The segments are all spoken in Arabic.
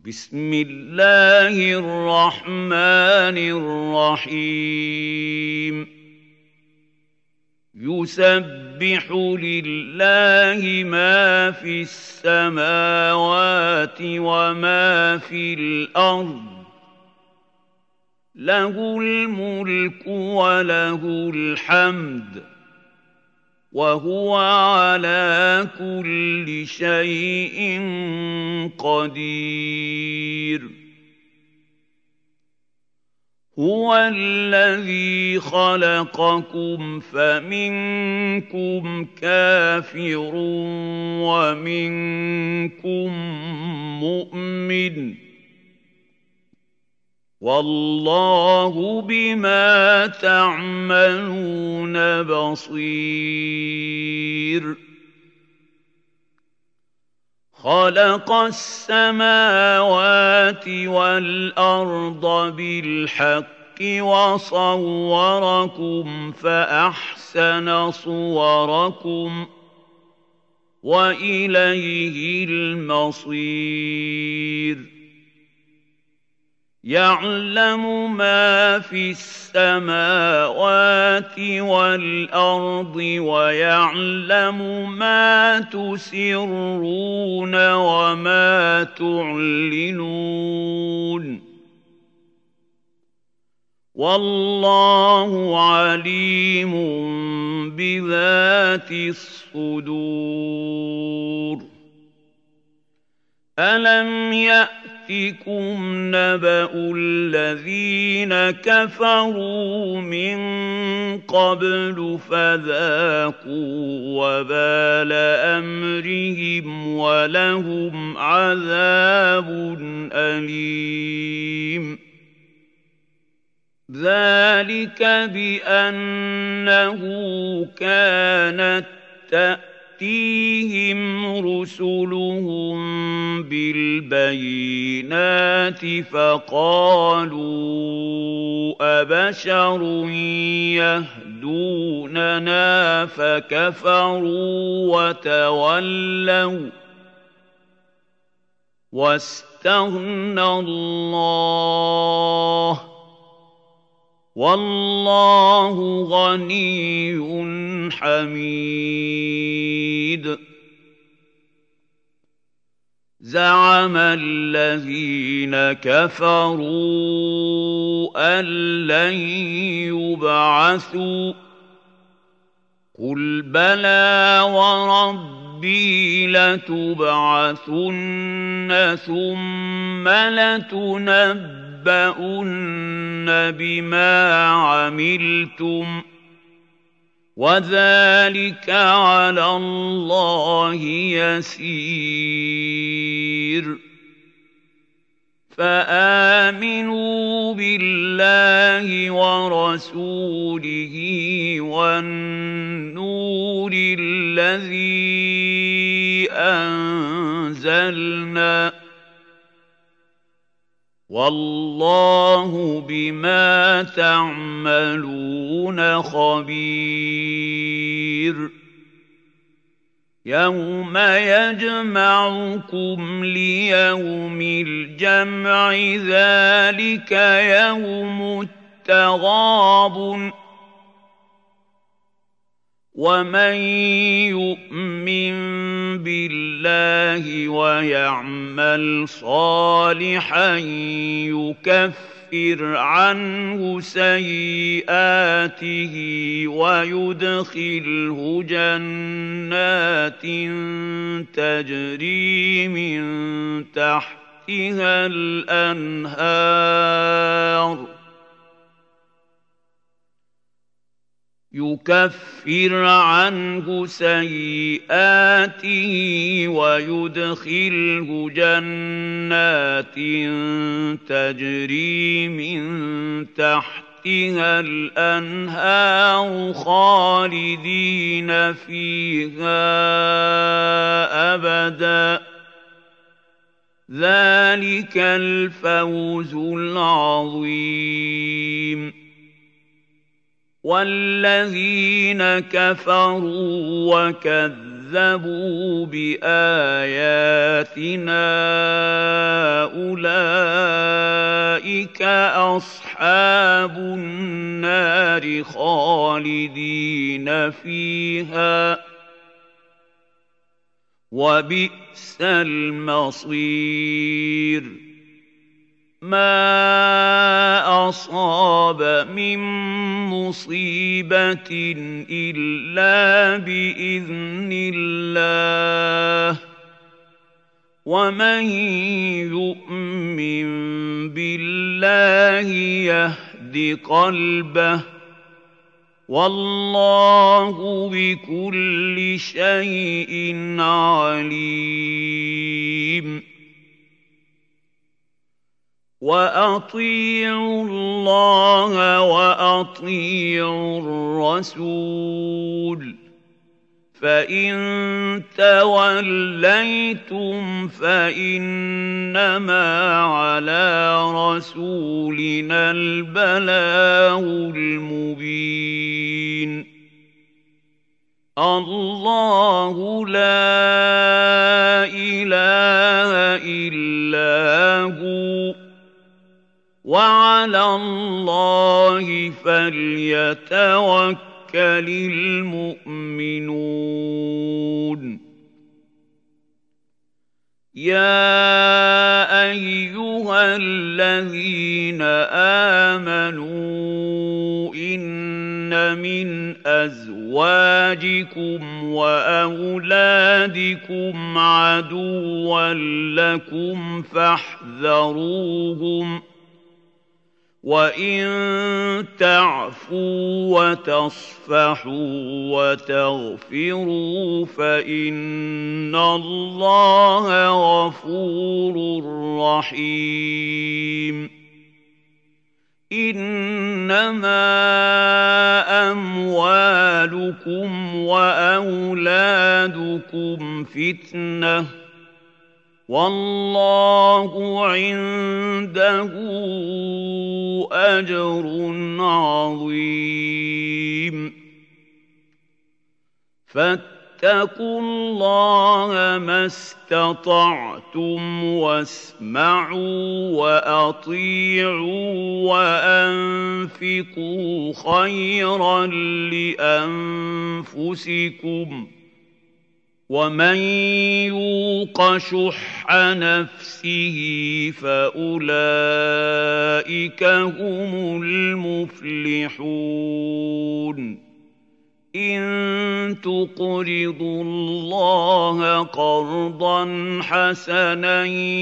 بسم الله الرحمن الرحيم يسبح لله ما في السماوات وما في الأرض له الملك وله الحمد وهو على كل شيء قدير هو الذي خلقكم فمنكم كافر ومنكم مؤمن والله بما تعملون بصير خلق السماوات والأرض بالحق وصوركم فأحسن صوركم وإليه المصير يعلم ما في السماوات والأرض ويعلم ما تسرون وما تعلنون والله عليم بذات الصدور ألم يأتكم نبأ الذين كفروا من قبل فذاقوا وبال أمرهم ولهم عذاب أليم ذلك بأنه كانت تأتيهم رسلهم بالبينات فقالوا أبشر يهدوننا فكفروا وتولوا واستغنى الله والله غني حميد زعم الذين كفروا أن لن يبعثوا قل بلى وربي لتبعثن ثم لتنبؤن بما عملتم وذلك على الله يسير فآمنوا بالله ورسوله والنور الذي أنزلنا والله بما تعملون خبير يوم يجمعكم ليوم الجمع ذلك يوم التغابن ومن يؤمن بالله ويعمل صالحا يكفر عنه سيئاته ويدخله جنات تجري من تحتها الأنهار يكفر عنه سيئاته ويدخله جنات تجري من تحتها الأنهار خالدين فيها أبدا ذلك الفوز العظيم والذين كفروا وكذبوا بآياتنا أولئك أَصْحَابُ النَّارِ خَالِدِينَ فِيهَا وَبِئْسَ الْمَصِيرُ مَا أَصَابَ مِن مُّصِيبَةٍ إِلَّا بِإِذْنِ اللَّهِ ۗ وَمَن يُؤْمِن بِاللَّهِ يَهْدِ قَلْبَهُ ۚ وَاللَّهُ بِكُلِّ شَيْءٍ عَلِيمٌ وَأَطِيعُوا اللَّهَ وَأَطِيعُوا الرَّسُولَ ۚ فَإِن تَوَلَّيْتُمْ فَإِنَّمَا عَلَىٰ رَسُولِنَا الْبَلَاغُ الْمُبِينُ اللَّهُ لَا إِلَٰهَ إِلَّا هُوَ ۚ وَعَلَى اللَّهِ فَلْيَتَوَكَّلِ الْمُؤْمِنُونَ يَا أَيُّهَا الَّذِينَ آمَنُوا إِنَّ مِنْ أَزْوَاجِكُمْ وَأَوْلَادِكُمْ عَدُوًّا لَّكُمْ فَاحْذَرُوهُمْ ۚ وَإِن تَعْفُوا وَتَصْفَحُوا وَتَغْفِرُوا فَإِنَّ اللَّهَ غَفُورٌ رَّحِيمٌ إِنَّمَا أَمْوَالُكُمْ وَأَوْلَادُكُمْ فِتْنَةٌ ۚ وَاللَّهُ عِندَهُ أَجْرٌ عَظِيمٌ فَاتَّقُوا اللَّهَ مَا اسْتَطَعْتُمْ وَاسْمَعُوا وَأَطِيعُوا وَأَنفِقُوا خَيْرًا لِّأَنفُسِكُمْ ۗ وَمَن يُوقَ شُحَّ نَفْسِهِ فَأُولَٰئِكَ هُمُ الْمُفْلِحُونَ إِن تُقْرِضُوا اللَّهَ قَرْضًا حَسَنًا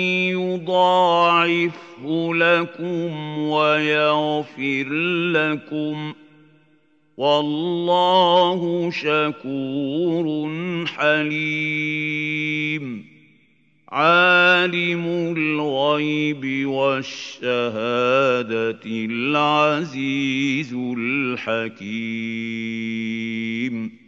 يُضَاعِفْهُ لَكُمْ وَيَغْفِرْ لَكُمْ ۚ وَاللَّهُ شَكُورٌ حَلِيمٌ عَالِمُ الْغَيْبِ وَالشَّهَادَةِ الْعَزِيزُ الْحَكِيمُ